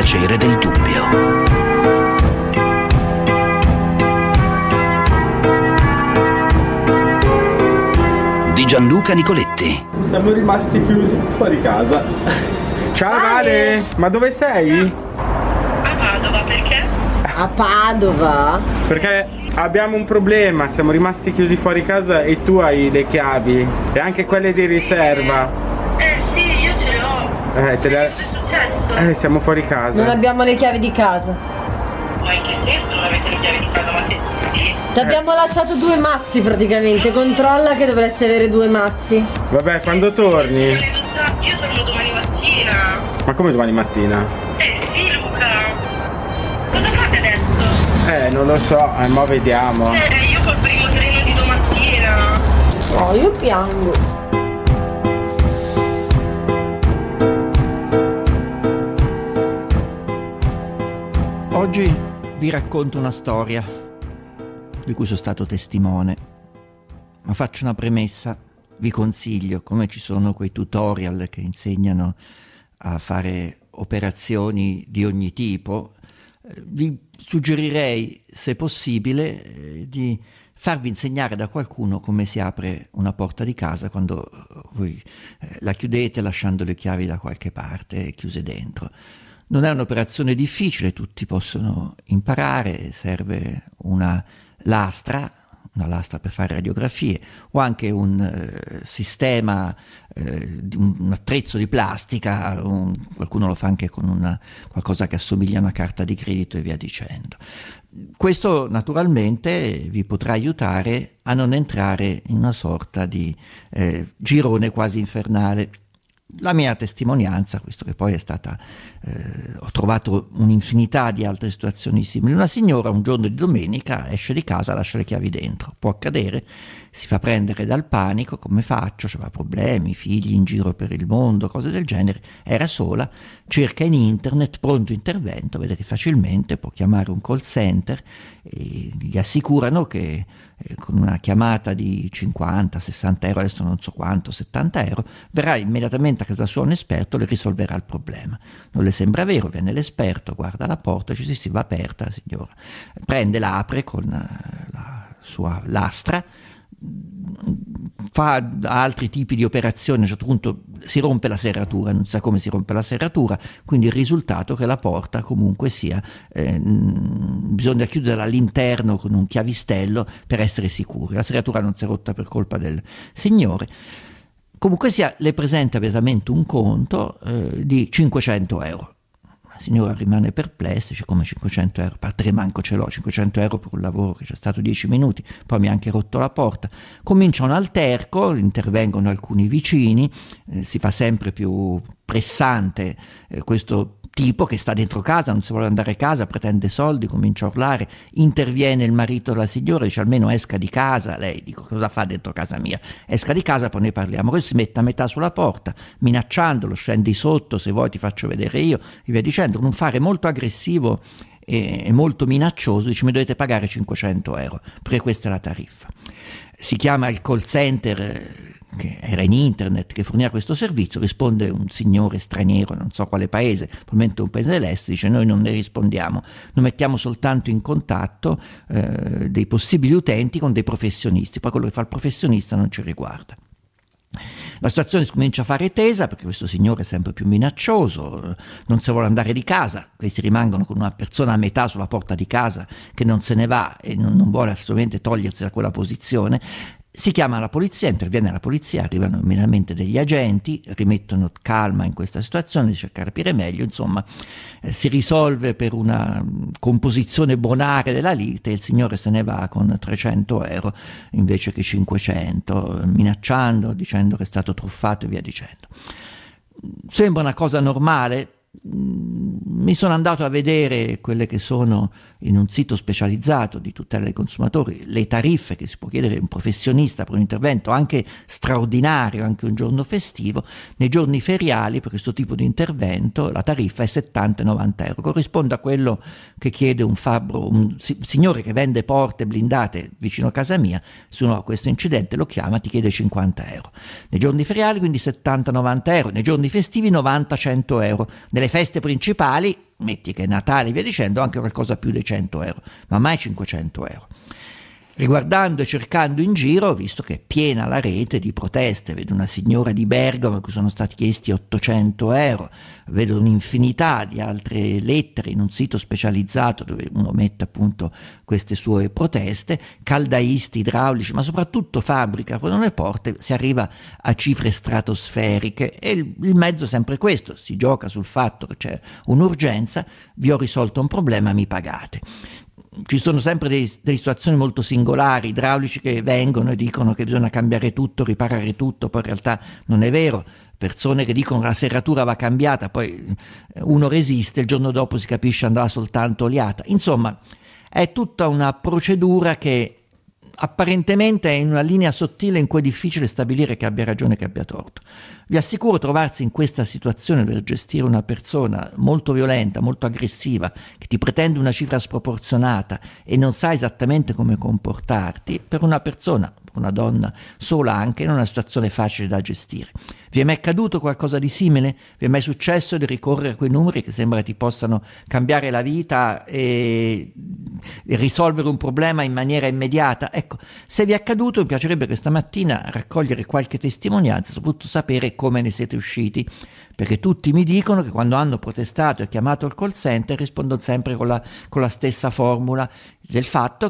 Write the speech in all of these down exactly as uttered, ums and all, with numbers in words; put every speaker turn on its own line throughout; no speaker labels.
piacere del dubbio. Di Gianluca Nicoletti.
Siamo rimasti chiusi fuori casa.
Ciao Vale, ma dove sei?
A Padova, perché?
A Padova?
Perché abbiamo un problema, siamo rimasti chiusi fuori casa e tu hai le chiavi e anche quelle di riserva.
Eh sì, io ce l'ho.
Eh, te le...
Che è successo?
Eh, siamo fuori casa.
Non abbiamo le chiavi di casa.
Ma in che senso non avete le chiavi di casa? Ma siete sicuri?
Ti abbiamo lasciato due mazzi praticamente. Controlla che dovresti avere due mazzi.
Vabbè, quando torni?
Io torno domani mattina.
Ma come domani mattina?
Eh sì, Luca. Cosa fate adesso?
Eh, non lo so, eh, ma vediamo.
Eh, io col primo treno di domattina.
No, io piango.
Oggi vi racconto una storia di cui sono stato testimone, ma faccio una premessa. Vi consiglio, come ci sono quei tutorial che insegnano a fare operazioni di ogni tipo, vi suggerirei, se possibile, di farvi insegnare da qualcuno come si apre una porta di casa quando voi la chiudete lasciando le chiavi da qualche parte chiuse dentro. Non è un'operazione difficile, tutti possono imparare, serve una lastra, una lastra per fare radiografie, o anche un eh, sistema, eh, di un attrezzo di plastica, un, qualcuno lo fa anche con una, qualcosa che assomiglia a una carta di credito e via dicendo. Questo naturalmente vi potrà aiutare a non entrare in una sorta di eh, girone quasi infernale. La mia testimonianza, questo che poi è stata, eh, ho trovato un'infinità di altre situazioni simili. Una signora un giorno di domenica esce di casa, lascia le chiavi dentro, può accadere, si fa prendere dal panico, come faccio, aveva problemi, figli in giro per il mondo, cose del genere, era sola, cerca in internet pronto intervento, vede che facilmente può chiamare un call center e gli assicurano che eh, con una chiamata di cinquanta, sessanta euro, adesso non so quanto, settanta euro, verrà immediatamente a casa sua un esperto, le risolverà il problema. Non le sembra vero, viene l'esperto, guarda la porta, dice sì sì, va aperta la signora, prende, la apre con la sua lastra, fa altri tipi di operazioni, a un certo punto si rompe la serratura, non sa come si rompe la serratura, quindi il risultato è che la porta comunque sia, eh, bisogna chiuderla all'interno con un chiavistello per essere sicuri. La serratura non si è rotta per colpa del signore. Comunque sia, le presenta immediatamente un conto eh, di cinquecento euro. La signora rimane perplessa, dice come cinquecento euro, a parte che manco ce l'ho, cinquecento euro per un lavoro che c'è stato dieci minuti, poi mi ha anche rotto la porta. Comincia un alterco, intervengono alcuni vicini, eh, si fa sempre più pressante eh, questo tipo che sta dentro casa, non si vuole andare a casa, pretende soldi, comincia a urlare, interviene il marito della signora, dice almeno esca di casa. Lei, dico, cosa fa dentro casa mia? Esca di casa, poi ne parliamo. Poi si mette a metà sulla porta, minacciandolo, scendi sotto, se vuoi ti faccio vedere io, e via dicendo, con un fare molto aggressivo e molto minaccioso, dice mi dovete pagare cinquecento euro, perché questa è la tariffa. Si chiama il call center che era in internet, che forniva questo servizio, risponde un signore straniero, non so quale paese, probabilmente un paese dell'est, dice noi non ne rispondiamo, noi mettiamo soltanto in contatto eh, dei possibili utenti con dei professionisti, poi quello che fa il professionista non ci riguarda. La situazione si comincia a fare tesa perché questo signore è sempre più minaccioso, non si vuole andare di casa, questi rimangono con una persona a metà sulla porta di casa che non se ne va e non, non vuole assolutamente togliersi da quella posizione. Si chiama la polizia, interviene la polizia, arrivano immediatamente degli agenti, rimettono calma in questa situazione, di cercare di capire meglio, insomma eh, si risolve per una composizione bonare della lite, il signore se ne va con trecento euro invece che cinquecento, minacciando, dicendo che è stato truffato e via dicendo. Sembra una cosa normale. Mi sono andato a vedere quelle che sono in un sito specializzato di tutela dei consumatori le tariffe che si può chiedere a un professionista per un intervento anche straordinario, anche un giorno festivo. Nei giorni feriali per questo tipo di intervento la tariffa è settanta novanta euro, corrisponde a quello che chiede un fabbro, un signore che vende porte blindate vicino a casa mia. Se uno ha questo incidente lo chiama, ti chiede cinquanta euro. Nei giorni feriali quindi settanta novanta euro, nei giorni festivi novanta cento euro. Nelle nelle feste principali, metti che è Natale e via dicendo, anche qualcosa più di cento euro, ma mai cinquecento euro. Riguardando e cercando in giro, visto che è piena la rete di proteste, vedo una signora di Bergamo a cui sono stati chiesti ottocento euro, vedo un'infinità di altre lettere in un sito specializzato dove uno mette appunto queste sue proteste, caldaisti, idraulici, ma soprattutto fabbrica, quando le porte si arriva a cifre stratosferiche e il, il mezzo è sempre questo, si gioca sul fatto che c'è un'urgenza, vi ho risolto un problema, mi pagate. Ci sono sempre dei, delle situazioni molto singolari, idraulici che vengono e dicono che bisogna cambiare tutto, riparare tutto, poi in realtà non è vero, persone che dicono che la serratura va cambiata, poi uno resiste, il giorno dopo si capisce andava soltanto oliata. Insomma, è tutta una procedura che apparentemente è in una linea sottile in cui è difficile stabilire che abbia ragione e che abbia torto. Vi assicuro, trovarsi in questa situazione per gestire una persona molto violenta, molto aggressiva, che ti pretende una cifra sproporzionata e non sa esattamente come comportarti, per una persona, una donna sola anche, non è una situazione facile da gestire. Vi è mai accaduto qualcosa di simile? Vi è mai successo di ricorrere a quei numeri che sembra ti possano cambiare la vita e risolvere un problema in maniera immediata? Ecco, se vi è accaduto, mi piacerebbe questa mattina raccogliere qualche testimonianza, soprattutto sapere come ne siete usciti, perché tutti mi dicono che quando hanno protestato e chiamato il call center rispondono sempre con la, con la stessa formula del fatto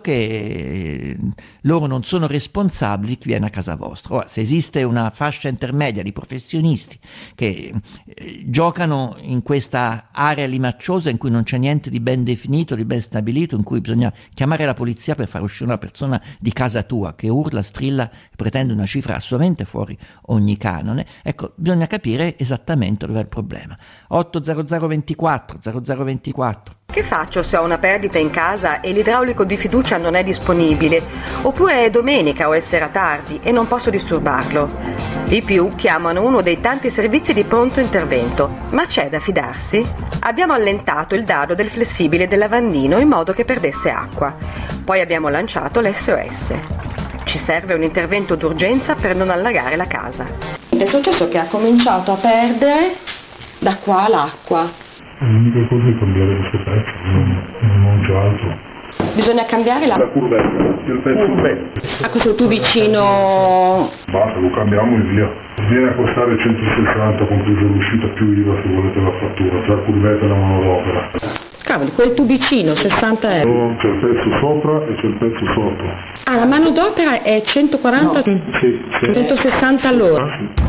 che loro non sono responsabili chi viene a casa vostra. Ora, se esiste una fascia intermedia di professionisti che eh, giocano in questa area limacciosa in cui non c'è niente di ben definito, di ben stabilito, in cui bisogna chiamare la polizia per far uscire una persona di casa tua che urla, strilla e pretende una cifra assolutamente fuori ogni canone, ecco, bisogna capire esattamente dove è il problema. otto zero zero ventiquattro zero zero ventiquattro.
Che faccio se ho una perdita in casa e l'idraulico di fiducia non è disponibile? Oppure è domenica o è sera tardi e non posso disturbarlo? I più chiamano uno dei tanti servizi di pronto intervento. Ma c'è da fidarsi? Abbiamo allentato il dado del flessibile del lavandino in modo che perdesse acqua. Poi abbiamo lanciato l'esse o esse. Ci serve un intervento d'urgenza per non allagare la casa. È successo che ha cominciato a perdere da qua l'acqua.
L'unica cosa è cambiare questo pezzo, non, non c'è altro.
Bisogna cambiare la,
la curvetta, il pezzo.
A questo tubicino.
Basta, lo cambiamo e via. Viene a costare centosessanta compreso l'uscita più I V A se volete la fattura, tra la curvetta e la manodopera.
Cavoli, quel tubicino, sessanta euro.
C'è il pezzo sopra e c'è il pezzo sotto.
Ah, la manodopera è centoquaranta?
No. Sì, sì.
centosessanta all'ora.
Ah, sì.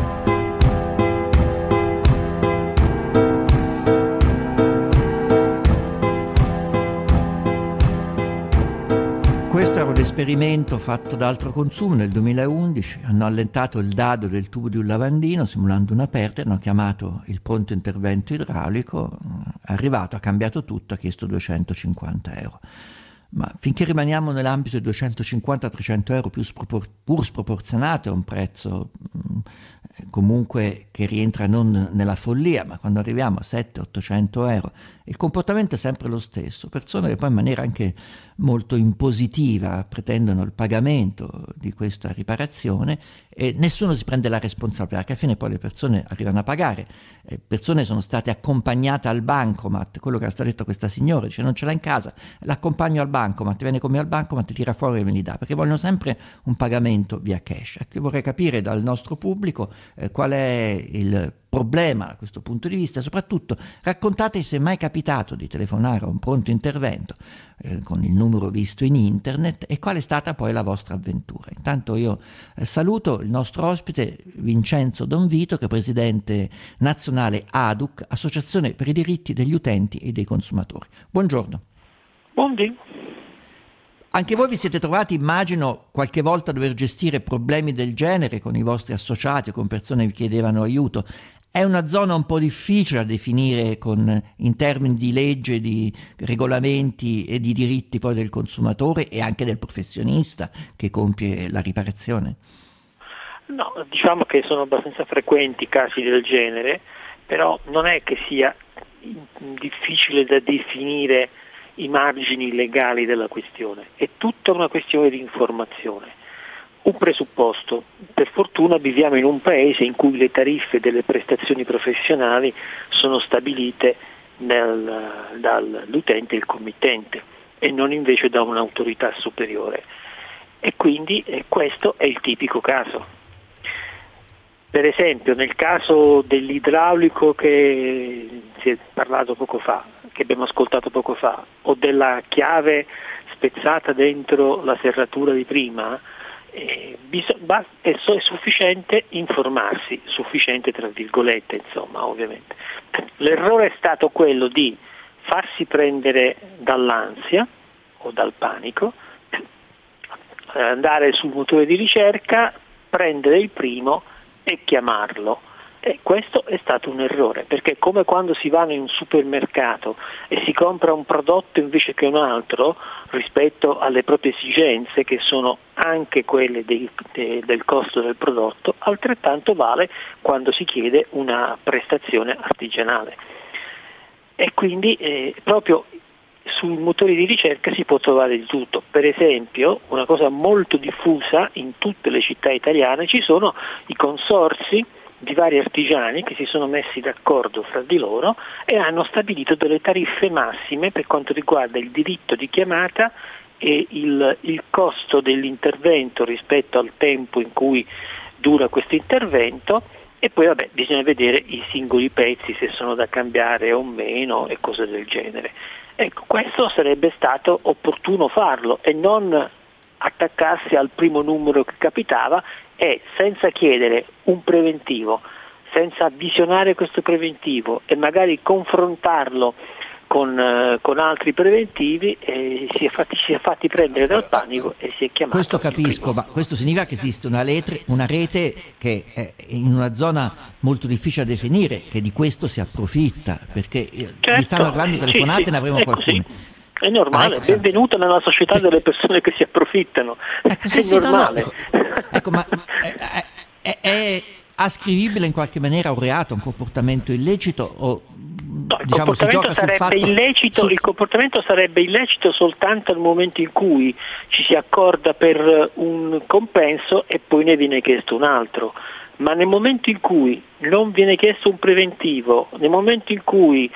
Questo era un esperimento fatto da Altro Consumo nel duemilaundici, hanno allentato il dado del tubo di un lavandino simulando una perdita, hanno chiamato il pronto intervento idraulico, è arrivato, ha cambiato tutto, ha chiesto duecentocinquanta euro. Ma finché rimaniamo nell'ambito di duecentocinquanta trecento euro più spropor- pur sproporzionato, è un prezzo mh, comunque che rientra non nella follia, ma quando arriviamo a settecento ottocento euro il comportamento è sempre lo stesso, persone che poi in maniera anche molto impositiva pretendono il pagamento di questa riparazione e nessuno si prende la responsabilità, che alla fine poi le persone arrivano a pagare, eh, persone sono state accompagnate al bancomat, quello che era stato detto a questa signora, dice non ce l'ha in casa, l'accompagno al bancomat, viene con me al bancomat, tira fuori e me li dà, perché vogliono sempre un pagamento via cash. Ecco, io vorrei capire dal nostro pubblico eh, qual è il problema da questo punto di vista, soprattutto raccontate se è mai capitato di telefonare a un pronto intervento eh, con il numero visto in internet e qual è stata poi la vostra avventura. Intanto io eh, saluto il nostro ospite Vincenzo Don Vito, che è presidente nazionale A D U C, Associazione per i diritti degli utenti e dei consumatori. Buongiorno.
Buongiorno.
Anche voi vi siete trovati, immagino, qualche volta a dover gestire problemi del genere con i vostri associati o con persone che vi chiedevano aiuto. È una zona un po' difficile da definire con, in termini di legge, di regolamenti e di diritti poi del consumatore e anche del professionista che compie la riparazione?
No, diciamo che sono abbastanza frequenti casi del genere, però non è che sia difficile da definire i margini legali della questione, è tutta una questione di informazione. un presupposto. Per fortuna viviamo in un paese in cui le tariffe delle prestazioni professionali sono stabilite nel, dall'utente e il committente e non invece da un'autorità superiore. E quindi eh, questo è il tipico caso. Per esempio nel caso dell'idraulico che si è parlato poco fa, che abbiamo ascoltato poco fa, o della chiave spezzata dentro la serratura di prima, eh, bis- bas- è, so- è sufficiente informarsi, sufficiente tra virgolette, insomma, ovviamente. L'errore è stato quello di farsi prendere dall'ansia o dal panico, andare sul motore di ricerca, prendere il primo e chiamarlo. E questo è stato un errore, perché è come quando si va in un supermercato e si compra un prodotto invece che un altro rispetto alle proprie esigenze, che sono anche quelle dei, de, del costo del prodotto, altrettanto vale quando si chiede una prestazione artigianale. E quindi eh, proprio sui motori di ricerca si può trovare di tutto. Per esempio, una cosa molto diffusa in tutte le città italiane, ci sono i consorzi di vari artigiani che si sono messi d'accordo fra di loro e hanno stabilito delle tariffe massime per quanto riguarda il diritto di chiamata e il, il costo dell'intervento rispetto al tempo in cui dura questo intervento, e poi vabbè, bisogna vedere i singoli pezzi se sono da cambiare o meno e cose del genere. Ecco, questo sarebbe stato opportuno farlo e non attaccarsi al primo numero che capitava e senza chiedere un preventivo, senza visionare questo preventivo e magari confrontarlo con, eh, con altri preventivi, e si è fatti, si è fatti prendere dal panico e si è chiamato.
Questo capisco, ma questo significa che esiste una, letre, una rete che è in una zona molto difficile da definire, che di questo si approfitta, perché certo, mi stanno arrivando telefonate, sì, sì, ne avremo qualcuno.
È normale, ah, ecco, benvenuto nella società delle persone che si approfittano, ecco, sì, è sì, normale.
No, no, ecco, ecco, ma è, è, è ascrivibile in qualche maniera a un reato, un comportamento illecito o
no, il
diciamo si gioca sul fatto
illecito,
su...
il comportamento sarebbe illecito soltanto al momento in cui ci si accorda per un compenso e poi ne viene chiesto un altro. Ma nel momento in cui non viene chiesto un preventivo, nel momento in cui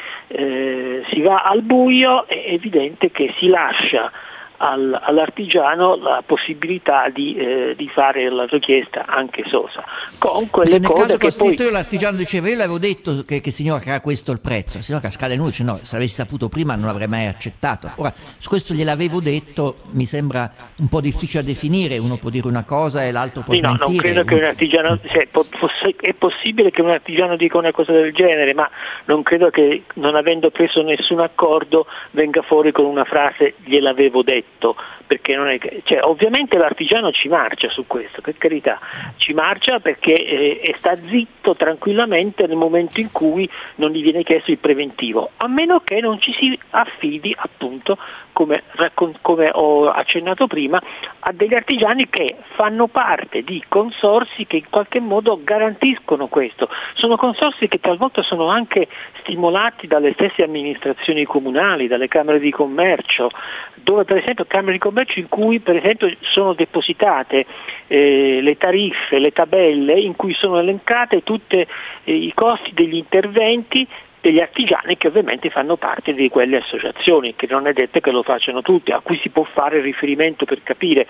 eh, si va al buio, è evidente che si lascia al, all'artigiano la possibilità di, eh, di fare la richiesta anche sosa. Con quelle
nel
cose
caso
che poi...
l'artigiano diceva: io le avevo detto che, che signora che era questo il prezzo, la signora Cascale Nudo dice: no, se l'avessi saputo prima non l'avrei mai accettato. Ora, su questo gliel'avevo detto, mi sembra un po' difficile da definire, uno può dire una cosa e l'altro può
sì,
smentire.
No, non credo che un artigiano, cioè, è possibile che un artigiano dica una cosa del genere, ma non credo che, non avendo preso nessun accordo, venga fuori con una frase gliel'avevo detto, perché non è che, cioè, ovviamente l'artigiano ci marcia su questo, per carità, ci marcia perché eh, e sta zitto tranquillamente nel momento in cui non gli viene chiesto il preventivo, a meno che non ci si affidi, appunto, come, come ho accennato prima, a degli artigiani che fanno parte di consorzi che in qualche modo garantiscono questo. Sono consorzi che talvolta sono anche stimolati dalle stesse amministrazioni comunali, dalle camere di commercio, dove per esempio camere di commercio in cui per esempio sono depositate eh, le tariffe, le tabelle in cui sono elencate tutti eh, i costi degli interventi degli artigiani che ovviamente fanno parte di quelle associazioni, che non è detto che lo facciano tutti, a cui si può fare riferimento per capire.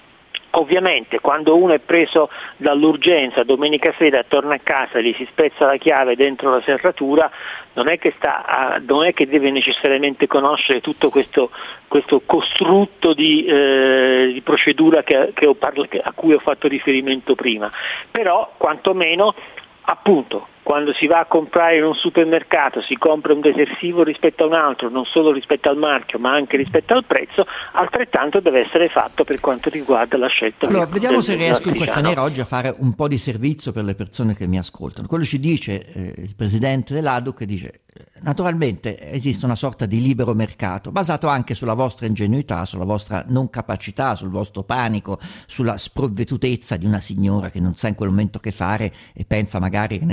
Ovviamente quando uno è preso dall'urgenza domenica sera, torna a casa, gli si spezza la chiave dentro la serratura, non è che, sta a, non è che deve necessariamente conoscere tutto questo, questo costrutto di, eh, di procedura che, che ho parla, che, a cui ho fatto riferimento prima, però quantomeno, appunto, quando si va a comprare in un supermercato, si compra un detersivo rispetto a un altro, non solo rispetto al marchio ma anche rispetto al prezzo, altrettanto deve essere fatto per quanto riguarda la scelta.
Allora, vediamo se riesco in questa maniera
no?
oggi a fare un po' di servizio per le persone che mi ascoltano. Quello ci dice eh, il presidente dell'A D U, che dice: naturalmente esiste una sorta di libero mercato basato anche sulla vostra ingenuità, sulla vostra non capacità, sul vostro panico, sulla sprovvedutezza di una signora che non sa in quel momento che fare e pensa magari, che ne so, alla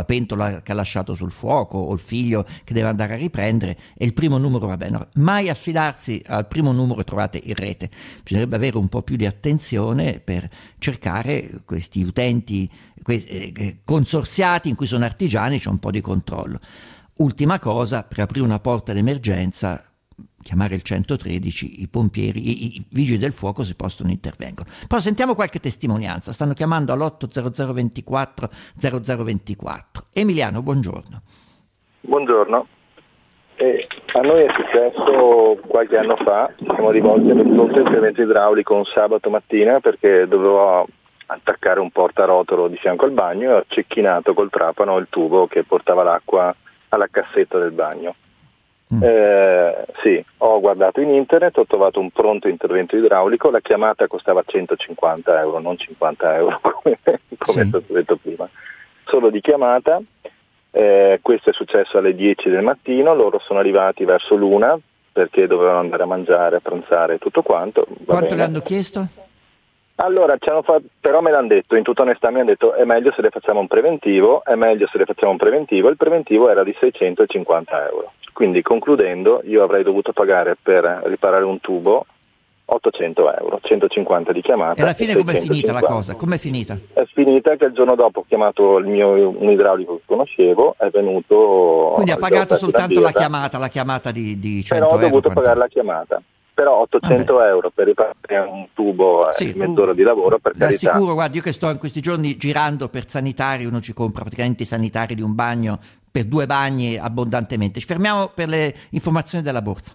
pentola che ha lasciato sul fuoco o il figlio che deve andare a riprendere, e il primo numero va bene. No, mai affidarsi al primo numero che trovate in rete, bisognerebbe avere un po' più di attenzione per cercare questi utenti questi, eh, consorziati in cui sono artigiani, c'è un po' di controllo. Ultima cosa, per aprire una porta d'emergenza, chiamare il centotredici, i pompieri, i, i vigili del fuoco se possono intervengono. Però sentiamo qualche testimonianza, stanno chiamando all'otto zero zero ventiquattro zero zero ventiquattro. Emiliano, buongiorno.
Buongiorno, eh, a noi è successo qualche anno fa, siamo rivolti al pronto intervento idraulico un sabato mattina perché dovevo attaccare un portarotolo di fianco al bagno e ho cecchinato col trapano il tubo che portava l'acqua alla cassetta del bagno. Mm. Eh, sì, ho guardato in internet, ho trovato un pronto intervento idraulico, la chiamata costava centocinquanta euro, non cinquanta euro come, come sì. è stato detto prima, solo di chiamata. Eh, questo è successo alle dieci del mattino, loro sono arrivati verso l'una perché dovevano andare a mangiare, a pranzare e tutto quanto. Va
Quanto
bene.
le hanno chiesto?
Allora, ci hanno fatto, però me l'hanno detto, in tutta onestà mi hanno detto è meglio se le facciamo un preventivo, è meglio se le facciamo un preventivo, il preventivo era di seicentocinquanta euro. Quindi concludendo io avrei dovuto pagare per riparare un tubo ottocento euro, centocinquanta di chiamata.
E alla fine com'è finita la cosa? Com'è finita?
È finita che il giorno dopo ho chiamato il mio un idraulico che conoscevo, è venuto...
Quindi ha pagato soltanto la, la chiamata, la chiamata di, di cento euro?
Però ho dovuto
euro,
pagare la chiamata. Però ottocento Vabbè. euro per riparare un tubo
sì,
è mezz'ora di lavoro, per carità.
Sicuro, guardi, io che sto in questi giorni girando per sanitari, uno ci compra praticamente i sanitari di un bagno per due bagni abbondantemente. Ci fermiamo per le informazioni della borsa.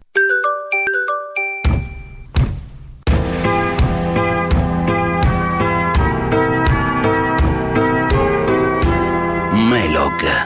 Melog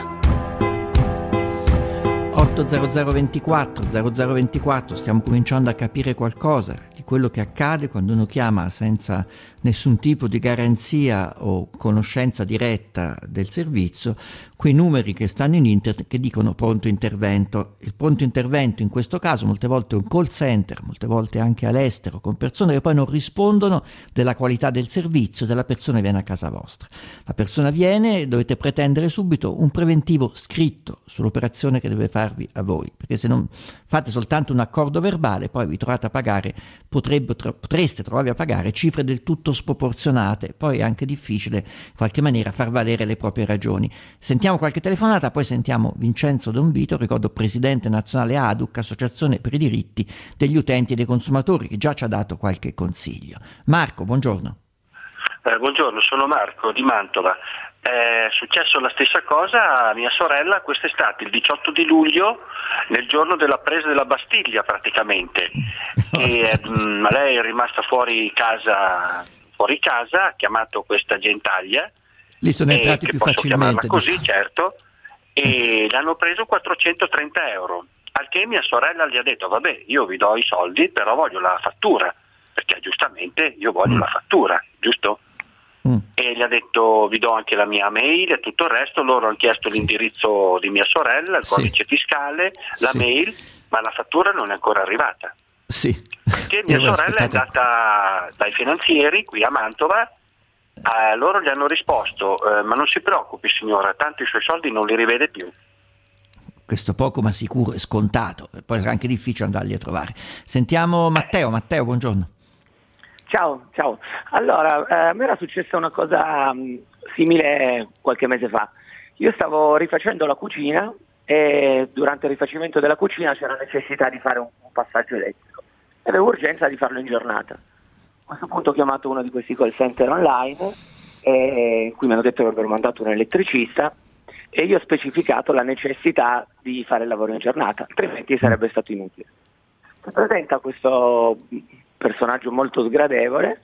otto zero zero ventiquattro zero zero ventiquattro, stiamo cominciando a capire qualcosa di quello che accade quando uno chiama senza nessun tipo di garanzia o conoscenza diretta del servizio, quei numeri che stanno in internet che dicono pronto intervento. Il pronto intervento in questo caso molte volte è un call center, molte volte anche all'estero, con persone che poi non rispondono della qualità del servizio della persona che viene a casa vostra. La persona viene, dovete pretendere subito un preventivo scritto sull'operazione che deve farvi a voi, perché se non fate soltanto un accordo verbale poi vi trovate a pagare, potrebbe, potreste trovarvi a pagare cifre del tutto sproporzionate, poi è anche difficile in qualche maniera far valere le proprie ragioni. Sentiamo qualche telefonata, poi sentiamo Vincenzo Don Vito, ricordo presidente nazionale A D U C, Associazione per i diritti degli utenti e dei consumatori, che già ci ha dato qualche consiglio. Marco, buongiorno.
Eh, buongiorno, sono Marco di Mantova. È successo la stessa cosa a mia sorella quest'estate, il diciotto di luglio, nel giorno della presa della Bastiglia praticamente. E, mh, lei è rimasta fuori casa, fuori casa, ha chiamato questa gentaglia.
Lì sono entrati
più
posso
facilmente. Così, diciamo. Certo, e l'hanno preso quattrocentotrenta euro. Al che mia sorella gli ha detto, vabbè, io vi do i soldi, però voglio la fattura, perché giustamente io voglio mm. la fattura, giusto? Mm. E gli ha detto vi do anche la mia mail e tutto il resto. Loro hanno chiesto sì. l'indirizzo di mia sorella, il sì. codice fiscale, la sì. mail, ma la fattura non è ancora arrivata.
Sì.
Perché mia sorella è andata dai finanzieri qui a Mantova, eh, loro gli hanno risposto eh, ma non si preoccupi signora, tanto i suoi soldi non li rivede più.
Questo poco ma sicuro e scontato, poi sarà anche difficile andarli a trovare. Sentiamo Matteo. Matteo, buongiorno.
Ciao, ciao. Allora, eh, a me era successa una cosa mh, simile qualche mese fa. Io stavo rifacendo la cucina e durante il rifacimento della cucina c'era necessità di fare un, un passaggio elettrico. E avevo urgenza di farlo in giornata. A questo punto ho chiamato uno di questi call center online, e qui mi hanno detto che avrebbero mandato un elettricista e io ho specificato la necessità di fare il lavoro in giornata, altrimenti sarebbe stato inutile. Si presenta questo personaggio molto sgradevole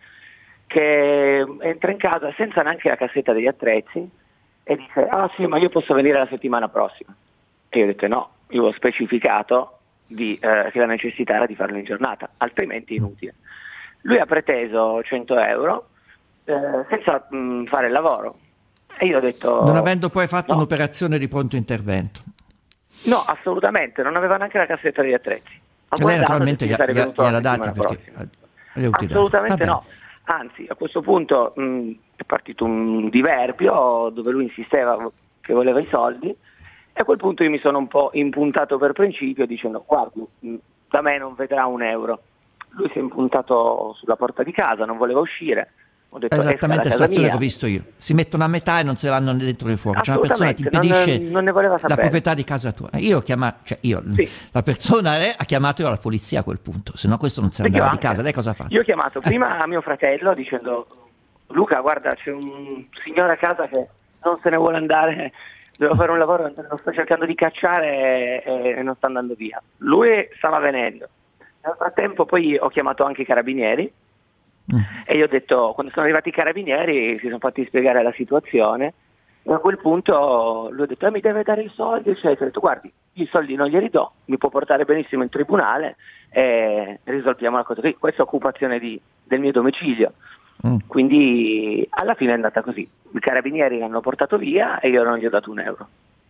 che entra in casa senza neanche la cassetta degli attrezzi e dice ah sì ma io posso venire la settimana prossima, e io ho detto no, io ho specificato di, eh, che la necessità era di farlo in giornata, altrimenti è inutile. Lui ha preteso cento euro eh, senza mh, fare il lavoro e io ho detto
non avendo poi fatto
no.
un'operazione di pronto intervento.
No, assolutamente, non aveva neanche la cassetta degli attrezzi.
Che lei naturalmente gli, gli, gliela dati perché
assolutamente no, anzi a questo punto mh, è partito un diverbio dove lui insisteva che voleva i soldi, e a quel punto io mi sono un po' impuntato per principio dicendo guardi, da me non vedrà un euro. Lui si è impuntato sulla porta di casa, non voleva uscire. Ho detto,
esattamente la situazione che ho visto io. Si mettono a metà e non se vanno né dentro né fuori. C'è una persona che ti impedisce
non, non ne voleva sapere.
la proprietà di casa tua. Io ho chiamato, cioè io, sì. La persona è, ha chiamato io la polizia a quel punto, se no questo non se ne andava di casa. Lei cosa ha fatto?
Io ho chiamato prima a mio fratello dicendo Luca, guarda, c'è un signore a casa che non se ne vuole andare, devo fare un lavoro, lo sto cercando di cacciare e, e non sta andando via. Lui stava venendo. Nel frattempo poi ho chiamato anche i carabinieri. Mm. E io ho detto, quando sono arrivati i carabinieri si sono fatti spiegare la situazione e a quel punto lui ha detto eh, mi deve dare i soldi, eccetera. Ho detto guardi, i soldi non glieli do, mi può portare benissimo in tribunale e risolviamo la cosa qui. Questa è occupazione di, del mio domicilio. Mm. Quindi alla fine è andata così, i carabinieri l'hanno portato via e io non gli ho dato un euro.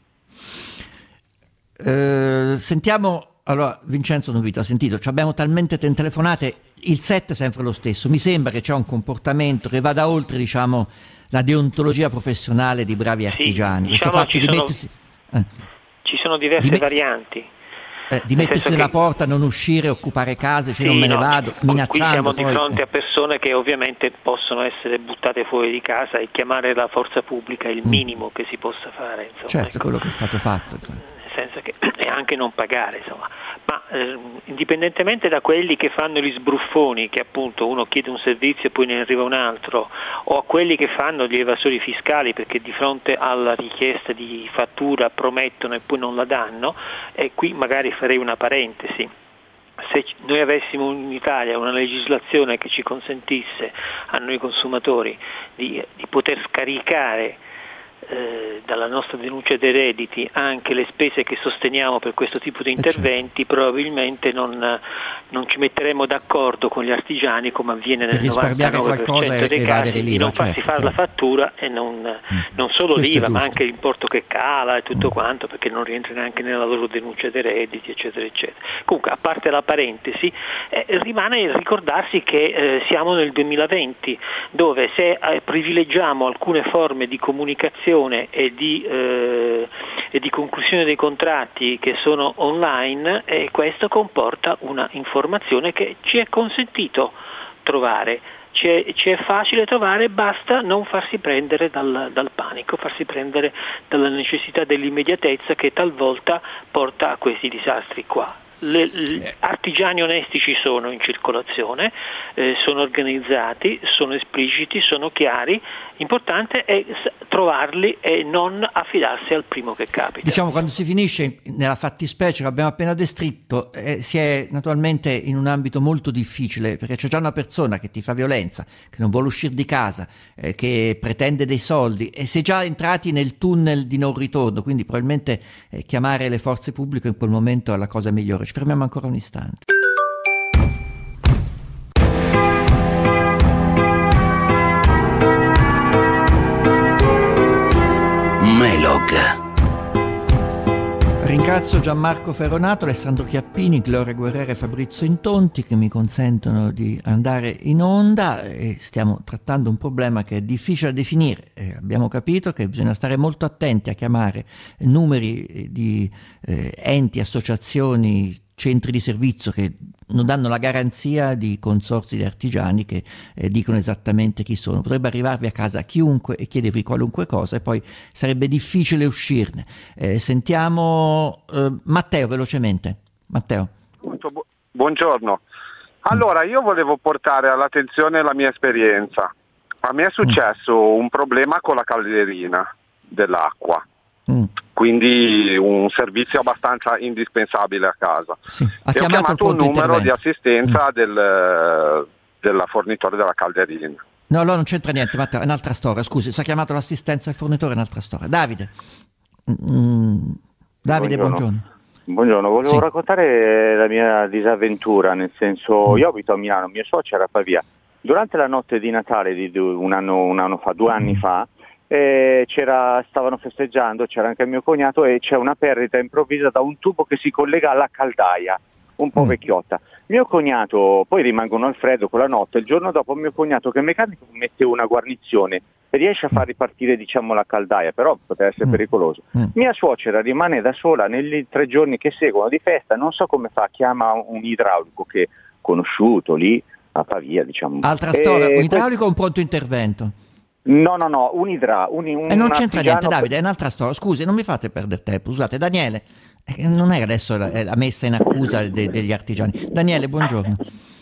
Eh, sentiamo. Allora, Vincenzo Novito, ha sentito, abbiamo talmente tante telefonate, il set è sempre lo stesso, mi sembra che c'è un comportamento che vada oltre, diciamo, la deontologia professionale di bravi artigiani.
Sì, diciamo,
fatto
ci,
di
sono,
mettersi, eh,
ci sono diverse
di me-
varianti.
Eh, di mettersi nella che... porta, non uscire, occupare case, cioè sì, non me ne no, vado, minacciando.
Qui siamo
poi,
di fronte
eh.
a persone che ovviamente possono essere buttate fuori di casa e chiamare la forza pubblica è il minimo mm. che si possa fare. Insomma,
certo,
ecco.
quello che è stato fatto.
Nel senso che e anche non pagare, insomma. Ma eh, indipendentemente da quelli che fanno gli sbruffoni, che appunto uno chiede un servizio e poi ne arriva un altro, o a quelli che fanno gli evasori fiscali perché di fronte alla richiesta di fattura promettono e poi non la danno, e qui magari farei una parentesi. Se noi avessimo in Italia una legislazione che ci consentisse a noi consumatori di, di poter scaricare Eh, dalla nostra denuncia dei redditi anche le spese che sosteniamo per questo tipo di interventi, probabilmente non, non ci metteremo d'accordo con gli artigiani come avviene nel novantanove per cento dei casi di non farsi certo, fare certo. la fattura e non, mm. non solo questo l'I V A ma anche l'importo che cala e tutto mm. quanto, perché non rientra neanche nella loro denuncia dei redditi eccetera eccetera. Comunque, a parte la parentesi, eh, rimane ricordarsi che eh, siamo nel duemilaventi, dove se eh, privilegiamo alcune forme di comunicazione e di, eh, e di conclusione dei contratti che sono online, e questo comporta una informazione che ci è consentito trovare, ci è, ci è facile trovare, basta non farsi prendere dal, dal panico, farsi prendere dalla necessità dell'immediatezza che talvolta porta a questi disastri qua. Le, le, artigiani onesti ci sono in circolazione, eh, sono organizzati, sono espliciti, sono chiari. L'importante è trovarli e non affidarsi al primo che capita.
Diciamo, quando si finisce nella fattispecie che abbiamo appena descritto, eh, si è naturalmente in un ambito molto difficile, perché c'è già una persona che ti fa violenza, che non vuole uscire di casa, eh, che pretende dei soldi, e si è già entrati nel tunnel di non ritorno, quindi probabilmente eh, chiamare le forze pubbliche in quel momento è la cosa migliore. Ci fermiamo ancora un istante.
Melog.
Ringrazio Gianmarco Ferronato, Alessandro Chiappini, Gloria Guerrera e Fabrizio Intonti che mi consentono di andare in onda, e stiamo trattando un problema che è difficile da definire. Eh, abbiamo capito che bisogna stare molto attenti a chiamare numeri di eh, enti, associazioni, centri di servizio che non danno la garanzia di consorzi di artigiani che eh, dicono esattamente chi sono. Potrebbe arrivarvi a casa chiunque e chiedervi qualunque cosa e poi sarebbe difficile uscirne. Eh, sentiamo eh, Matteo velocemente. Matteo.
Buongiorno. Allora, io volevo portare all'attenzione la mia esperienza. A me è successo mm. un problema con la calderina dell'acqua. Mm. Quindi un servizio abbastanza indispensabile a casa.
Sì. Ha
e
chiamato,
ho chiamato un numero di assistenza mm. del, del fornitore della calderina.
No, allora non c'entra niente, Matteo, è un'altra storia. Scusi, si è chiamato l'assistenza del fornitore, è un'altra storia. Davide. Mm. Davide, buongiorno. buongiorno.
Buongiorno, volevo
sì.
raccontare la mia disavventura, nel senso, mm. io abito a Milano, mio socio era a Pavia. Durante la notte di Natale di un anno, un anno fa, due anni mm. fa, E c'era, stavano festeggiando, c'era anche il mio cognato e c'è una perdita improvvisa da un tubo che si collega alla caldaia. un po' vecchiotta. Mio cognato, poi rimangono al freddo quella notte, il giorno dopo mio cognato che è meccanico mette una guarnizione e riesce a far ripartire diciamo la caldaia, però potrebbe essere pericoloso. Mm. Mia suocera rimane da sola negli tre giorni che seguono di festa, non so come fa, chiama un idraulico che è conosciuto lì a Pavia, diciamo.
Altra storia, un idraulico o un pronto intervento?
No, no, no, un idra, un, un
E non c'entra niente,
artigiano...
Davide, è un'altra storia. Scusi, non mi fate perdere tempo. Scusate, Daniele, eh, non è adesso la, la messa in accusa de, degli artigiani. Daniele, buongiorno.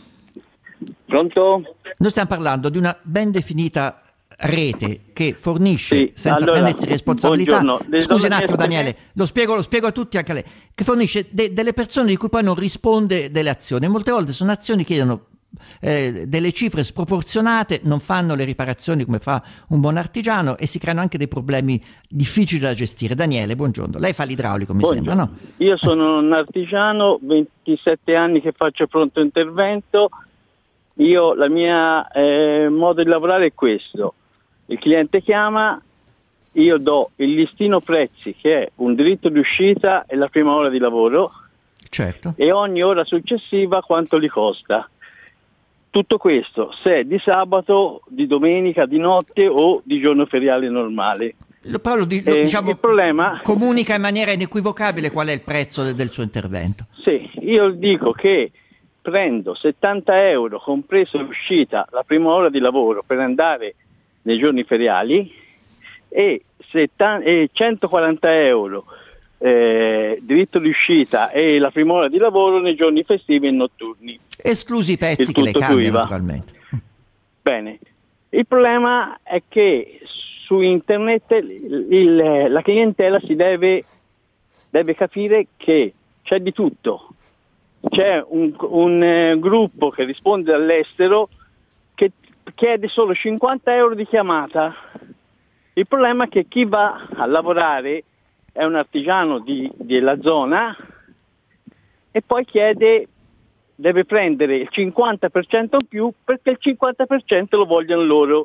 Pronto?
Noi stiamo parlando di una ben definita rete che fornisce,
sì,
senza
allora,
prendersi responsabilità,
buongiorno.
scusi un attimo Daniele, lo spiego, lo spiego a tutti, anche a lei, che fornisce de- delle persone di cui poi non risponde delle azioni. Molte volte sono azioni che chiedono Eh, delle cifre sproporzionate, non fanno le riparazioni come fa un buon artigiano e si creano anche dei problemi difficili da gestire. Daniele, buongiorno. Lei fa l'idraulico, mi
buongiorno.
sembra, no?
Io sono un artigiano, ventisette anni che faccio pronto intervento. Io, la mia eh, modo di lavorare è questo: il cliente chiama, io do il listino prezzi, che è un diritto di uscita e la prima ora di lavoro,
certo,
e ogni ora successiva quanto gli costa. Tutto questo se è di sabato, di domenica, di notte o di giorno feriale normale.
Però lo, di, lo,
eh,
diciamo,
il problema
comunica in maniera inequivocabile qual è il prezzo de, del suo intervento.
Sì, io dico che prendo settanta euro compreso l'uscita, la prima ora di lavoro per andare nei giorni feriali e, settanta, e centoquaranta euro eh, diritto di uscita e la prima ora di lavoro nei giorni festivi e notturni.
Esclusi i pezzi che le cambiano naturalmente.
Bene, il problema è che su internet il, il, la clientela si deve, deve capire che c'è di tutto. C'è un, un eh, gruppo che risponde dall'estero che chiede solo cinquanta euro di chiamata. Il problema è che chi va a lavorare è un artigiano di, della zona e poi chiede, deve prendere il cinquanta per cento in più perché il cinquanta per cento lo vogliono loro.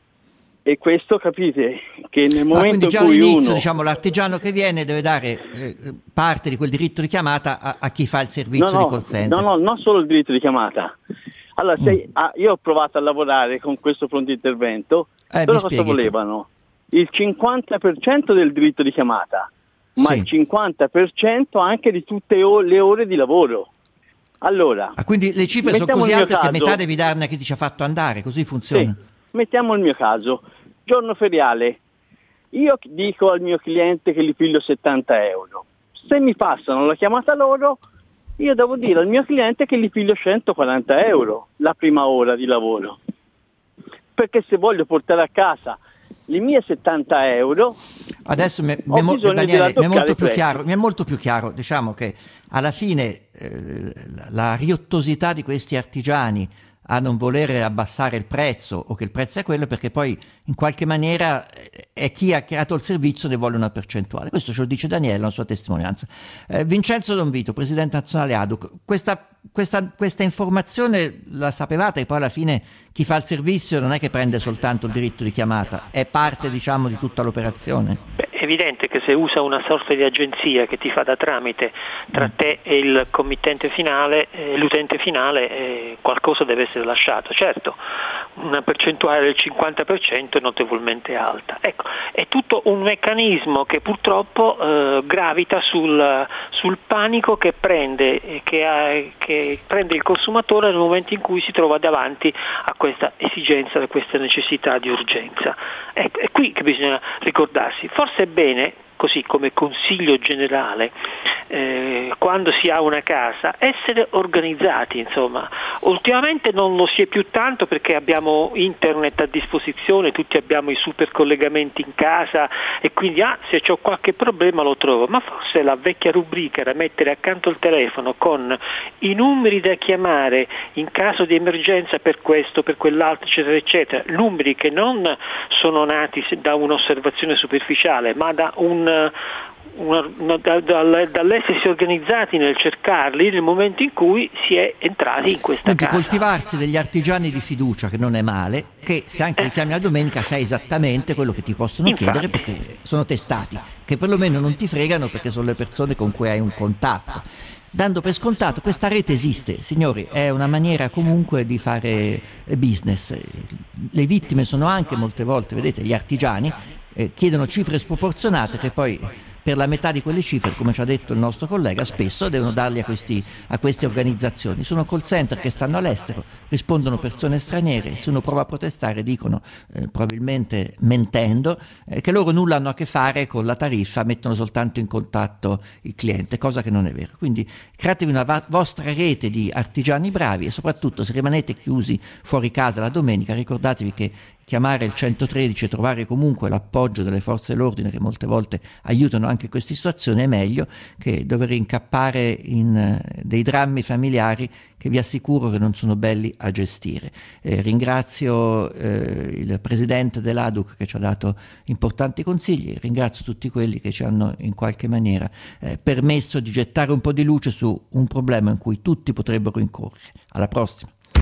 E questo capite che nel momento
ah, quindi già
in cui
all'inizio,
uno...
diciamo, l'artigiano che viene deve dare eh, parte di quel diritto di chiamata a, a chi fa il servizio
no, no,
di call center.
No, no, non solo il diritto di chiamata. Allora, se, mm. ah, io ho provato a lavorare con questo pronto intervento,
eh,
però cosa volevano? Il cinquanta per cento del diritto di chiamata, ma sì. il cinquanta per cento anche di tutte le ore di lavoro. Allora,
ah, quindi le cifre sono così alte caso, che metà devi darne a chi ti ci ha fatto andare, così funziona.
Sì. Mettiamo il mio caso, giorno feriale, io dico al mio cliente che gli piglio settanta euro, se mi passano la chiamata loro, io devo dire al mio cliente che gli piglio centoquaranta euro la prima ora di lavoro, perché se voglio portare a casa le mie settanta euro,
adesso mi, mi, mo- Daniele, mi è molto più chiaro, mi è molto più chiaro, diciamo che alla fine eh, la riottosità di questi artigiani a non volere abbassare il prezzo o che il prezzo è quello perché poi in qualche maniera è chi ha creato il servizio ne vuole una percentuale. Questo ce lo dice Daniele nella sua testimonianza. Eh, Vincenzo Don Vito, presidente nazionale A D U C, questa, questa, questa informazione la sapevate che poi alla fine chi fa il servizio non è che prende soltanto il diritto di chiamata, è parte diciamo di tutta l'operazione?
Beh, è evidente che se usa una sorta di agenzia che ti fa da tramite tra te e il committente finale, eh, l'utente finale, eh, qualcosa deve essere lasciato. Certo, una percentuale del cinquanta per cento è notevolmente alta. Ecco, è tutto un meccanismo che purtroppo eh, gravita sul, sul panico che prende, che, ha, che prende il consumatore nel momento in cui si trova davanti a questa esigenza, a questa necessità di urgenza. Ecco, è qui che bisogna ricordarsi. Forse è bene, così come consiglio generale, eh, quando si ha una casa, essere organizzati, insomma. Ultimamente non lo si è più tanto perché abbiamo internet a disposizione, tutti abbiamo i super collegamenti in casa e quindi ah, se c'ho qualche problema lo trovo, ma forse la vecchia rubrica era mettere accanto al telefono con i numeri da chiamare in caso di emergenza per questo, per quell'altro, eccetera, eccetera, numeri che non sono nati da un'osservazione superficiale, ma da un Una, una, da, da, dall'essersi organizzati nel cercarli nel momento in cui si è entrati in questa
Quindi
casa.
Coltivarsi degli artigiani di fiducia, che non è male, che se anche li chiami la domenica sai esattamente quello che ti possono
Infatti.
chiedere perché sono testati, che perlomeno non ti fregano perché sono le persone con cui hai un contatto. dando per scontato questa rete esiste, signori, è una maniera comunque di fare business. Le vittime sono anche molte volte, vedete, gli artigiani, eh, chiedono cifre sproporzionate che poi per la metà di quelle cifre, come ci ha detto il nostro collega, spesso devono darli a, questi, a queste organizzazioni. Sono call center che stanno all'estero, rispondono persone straniere, se uno prova a protestare dicono, eh, probabilmente mentendo, eh, che loro nulla hanno a che fare con la tariffa, mettono soltanto in contatto il cliente, cosa che non è vero. Quindi createvi una va- vostra rete di artigiani bravi e soprattutto se rimanete chiusi fuori casa la domenica, ricordatevi che chiamare il centotredici e trovare comunque l'appoggio delle forze dell'ordine che molte volte aiutano anche in queste situazioni è meglio che dover incappare in eh, dei drammi familiari che vi assicuro che non sono belli a gestire. Eh, ringrazio eh, il presidente dell'A D U C che ci ha dato importanti consigli, ringrazio tutti quelli che ci hanno in qualche maniera eh, permesso di gettare un po' di luce su un problema in cui tutti potrebbero incorrere. Alla prossima.